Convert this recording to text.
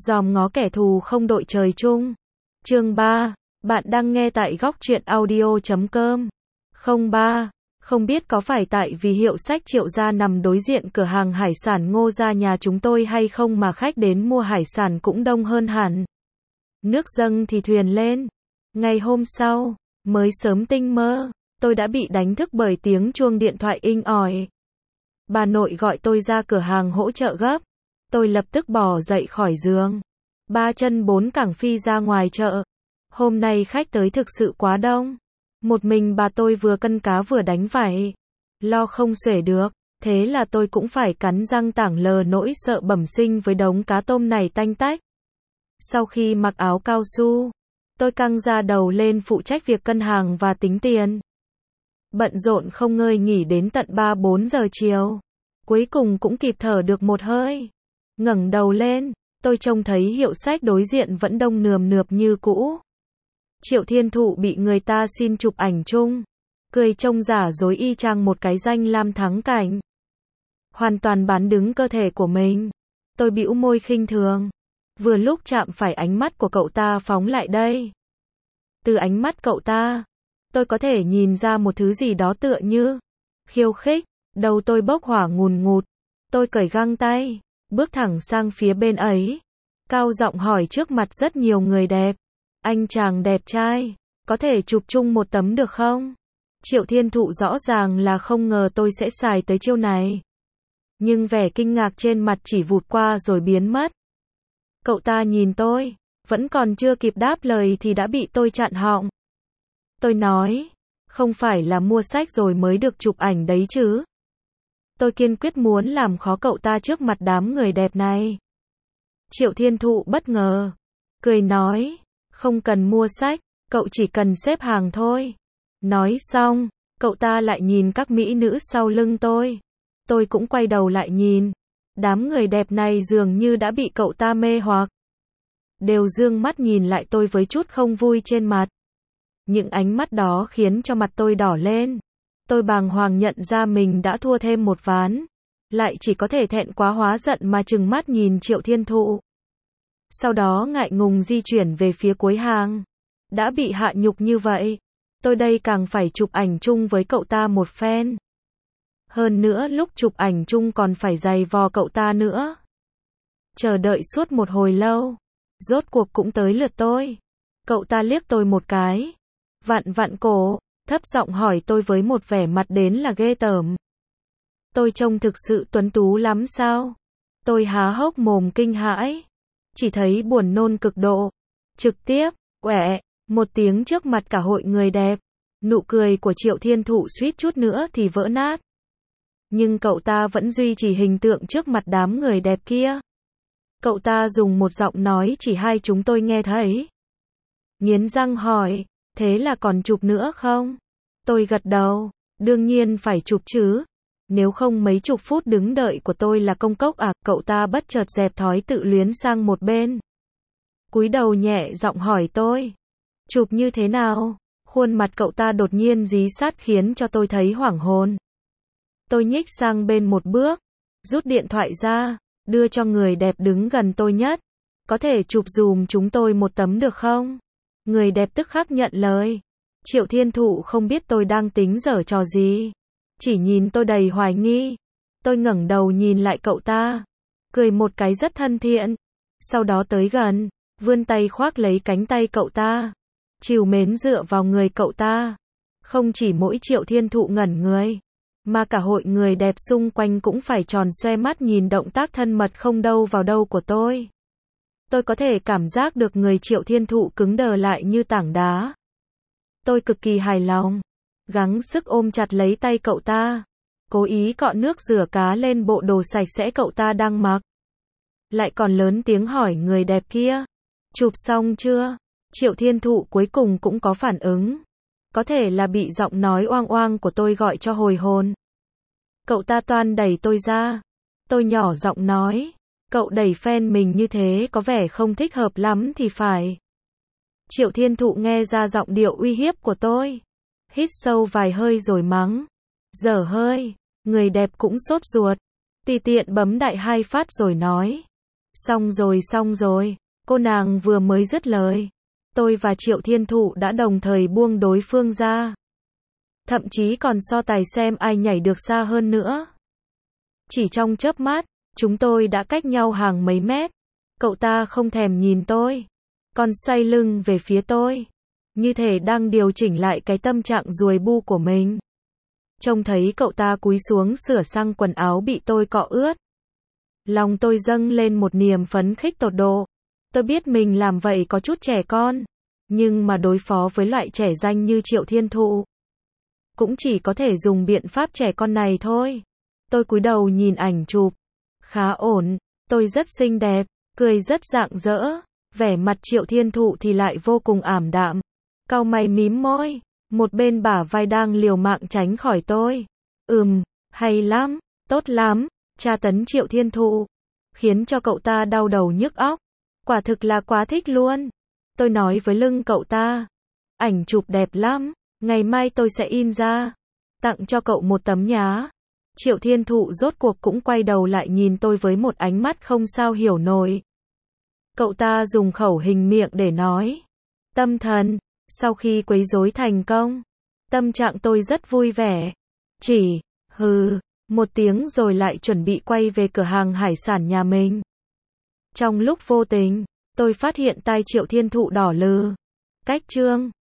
Dòm ngó kẻ thù không đội trời chung. Chương 3. Bạn đang nghe tại góc truyện audio.com. 03. Không biết có phải tại vì hiệu sách Triệu Gia nằm đối diện cửa hàng hải sản Ngô Gia nhà chúng tôi hay không mà khách đến mua hải sản cũng đông hơn hẳn. Nước dâng thì thuyền lên. Ngày hôm sau, mới sớm tinh mơ, tôi đã bị đánh thức bởi tiếng chuông điện thoại inh ỏi. Bà nội gọi tôi ra cửa hàng hỗ trợ gấp. Tôi lập tức bò dậy khỏi giường. Ba chân bốn cẳng phi ra ngoài chợ. Hôm nay khách tới thực sự quá đông. Một mình bà tôi vừa cân cá vừa đánh vải. Lo không xuể được. Thế là tôi cũng phải cắn răng tảng lờ nỗi sợ bẩm sinh với đống cá tôm này tanh tách. Sau khi mặc áo cao su, tôi căng da đầu lên phụ trách việc cân hàng và tính tiền. Bận rộn không ngơi nghỉ đến tận 3-4 giờ chiều. Cuối cùng cũng kịp thở được một hơi. Ngẩng đầu lên, tôi trông thấy hiệu sách đối diện vẫn đông nườm nượp như cũ. Triệu Thiên Thụ bị người ta xin chụp ảnh chung. Cười trông giả dối y chang một cái danh lam thắng cảnh. Hoàn toàn bán đứng cơ thể của mình. Tôi bĩu môi khinh thường. Vừa lúc chạm phải ánh mắt của cậu ta phóng lại đây. Từ ánh mắt cậu ta, tôi có thể nhìn ra một thứ gì đó tựa như khiêu khích. Đầu tôi bốc hỏa ngùn ngụt. Tôi cởi găng tay, bước thẳng sang phía bên ấy. Cao giọng hỏi trước mặt rất nhiều người đẹp. Anh chàng đẹp trai, có thể chụp chung một tấm được không? Triệu Thiên Thụ rõ ràng là không ngờ tôi sẽ xài tới chiêu này. Nhưng vẻ kinh ngạc trên mặt chỉ vụt qua rồi biến mất. Cậu ta nhìn tôi, vẫn còn chưa kịp đáp lời thì đã bị tôi chặn họng. Tôi nói, không phải là mua sách rồi mới được chụp ảnh đấy chứ. Tôi kiên quyết muốn làm khó cậu ta trước mặt đám người đẹp này. Triệu Thiên Thụ bất ngờ, cười nói, không cần mua sách, cậu chỉ cần xếp hàng thôi. Nói xong, cậu ta lại nhìn các mỹ nữ sau lưng tôi. Tôi cũng quay đầu lại nhìn. Đám người đẹp này dường như đã bị cậu ta mê hoặc. Đều dương mắt nhìn lại tôi với chút không vui trên mặt. Những ánh mắt đó khiến cho mặt tôi đỏ lên. Tôi bàng hoàng nhận ra mình đã thua thêm một ván. Lại chỉ có thể thẹn quá hóa giận mà trừng mắt nhìn Triệu Thiên Thụ. Sau đó ngại ngùng di chuyển về phía cuối hàng. Đã bị hạ nhục như vậy, tôi đây càng phải chụp ảnh chung với cậu ta một phen. Hơn nữa lúc chụp ảnh chung còn phải giày vò cậu ta nữa. Chờ đợi suốt một hồi lâu, rốt cuộc cũng tới lượt tôi. Cậu ta liếc tôi một cái, vặn vặn cổ, thấp giọng hỏi tôi với một vẻ mặt đến là ghê tởm. Tôi trông thực sự tuấn tú lắm sao? Tôi há hốc mồm kinh hãi, chỉ thấy buồn nôn cực độ. Trực tiếp, quẹ, một tiếng trước mặt cả hội người đẹp. Nụ cười của Triệu Thiên Thụ suýt chút nữa thì vỡ nát. Nhưng cậu ta vẫn duy trì hình tượng trước mặt đám người đẹp kia. Cậu ta dùng một giọng nói chỉ hai chúng tôi nghe thấy. Nghiến răng hỏi, thế là còn chụp nữa không? Tôi gật đầu, đương nhiên phải chụp chứ. Nếu không mấy chục phút đứng đợi của tôi là công cốc à? Cậu ta bất chợt dẹp thói tự luyến sang một bên. Cúi đầu nhẹ giọng hỏi tôi. Chụp như thế nào? Khuôn mặt cậu ta đột nhiên rí sát khiến cho tôi thấy hoảng hồn. Tôi nhích sang bên một bước, rút điện thoại ra, đưa cho người đẹp đứng gần tôi nhất. Có thể chụp dùm chúng tôi một tấm được không? Người đẹp tức khắc nhận lời. Triệu Thiên Thụ không biết tôi đang tính giở trò gì. Chỉ nhìn tôi đầy hoài nghi. Tôi ngẩng đầu nhìn lại cậu ta. Cười một cái rất thân thiện. Sau đó tới gần, vươn tay khoác lấy cánh tay cậu ta. Trìu mến dựa vào người cậu ta. Không chỉ mỗi Triệu Thiên Thụ ngẩn người, mà cả hội người đẹp xung quanh cũng phải tròn xoe mắt nhìn động tác thân mật không đâu vào đâu của tôi. Tôi có thể cảm giác được người Triệu Thiên Thụ cứng đờ lại như tảng đá. Tôi cực kỳ hài lòng, gắng sức ôm chặt lấy tay cậu ta, cố ý cọ nước rửa cá lên bộ đồ sạch sẽ cậu ta đang mặc. Lại còn lớn tiếng hỏi người đẹp kia, chụp xong chưa? Triệu Thiên Thụ cuối cùng cũng có phản ứng. Có thể là bị giọng nói oang oang của tôi gọi cho hồi hồn. Cậu ta toan đẩy tôi ra. Tôi nhỏ giọng nói, cậu đẩy fan mình như thế có vẻ không thích hợp lắm thì phải. Triệu Thiên Thụ nghe ra giọng điệu uy hiếp của tôi. Hít sâu vài hơi rồi mắng. Dở hơi. Người đẹp cũng sốt ruột. Tùy tiện bấm đại 2 phát rồi nói. Xong rồi, cô nàng vừa mới dứt lời. Tôi và Triệu Thiên Thụ đã đồng thời buông đối phương ra. Thậm chí còn so tài xem ai nhảy được xa hơn nữa. Chỉ trong chớp mắt, chúng tôi đã cách nhau hàng mấy mét. Cậu ta không thèm nhìn tôi, còn xoay lưng về phía tôi, như thể đang điều chỉnh lại cái tâm trạng ruồi bu của mình. Trông thấy cậu ta cúi xuống sửa sang quần áo bị tôi cọ ướt. Lòng tôi dâng lên một niềm phấn khích tột độ. Tôi biết mình làm vậy có chút trẻ con, nhưng mà đối phó với loại trẻ danh như Triệu Thiên Thụ, cũng chỉ có thể dùng biện pháp trẻ con này thôi. Tôi cúi đầu nhìn ảnh chụp. Khá ổn, tôi rất xinh đẹp, cười rất rạng rỡ. Vẻ mặt Triệu Thiên Thụ thì lại vô cùng ảm đạm. Cau mày mím môi, một bên bả vai đang liều mạng tránh khỏi tôi. Hay lắm, tốt lắm, tra tấn Triệu Thiên Thụ, khiến cho cậu ta đau đầu nhức óc. Quả thực là quá thích luôn. Tôi nói với lưng cậu ta, ảnh chụp đẹp lắm, ngày mai tôi sẽ in ra, tặng cho cậu một tấm nhá. Triệu Thiên Thụ rốt cuộc cũng quay đầu lại nhìn tôi với một ánh mắt không sao hiểu nổi. Cậu ta dùng khẩu hình miệng để nói, tâm thần, sau khi quấy rối thành công, tâm trạng tôi rất vui vẻ. Chỉ, một tiếng rồi lại chuẩn bị quay về cửa hàng hải sản nhà mình. Trong lúc vô tình, tôi phát hiện tai Triệu Thiên Thụ đỏ lừ. Cách chương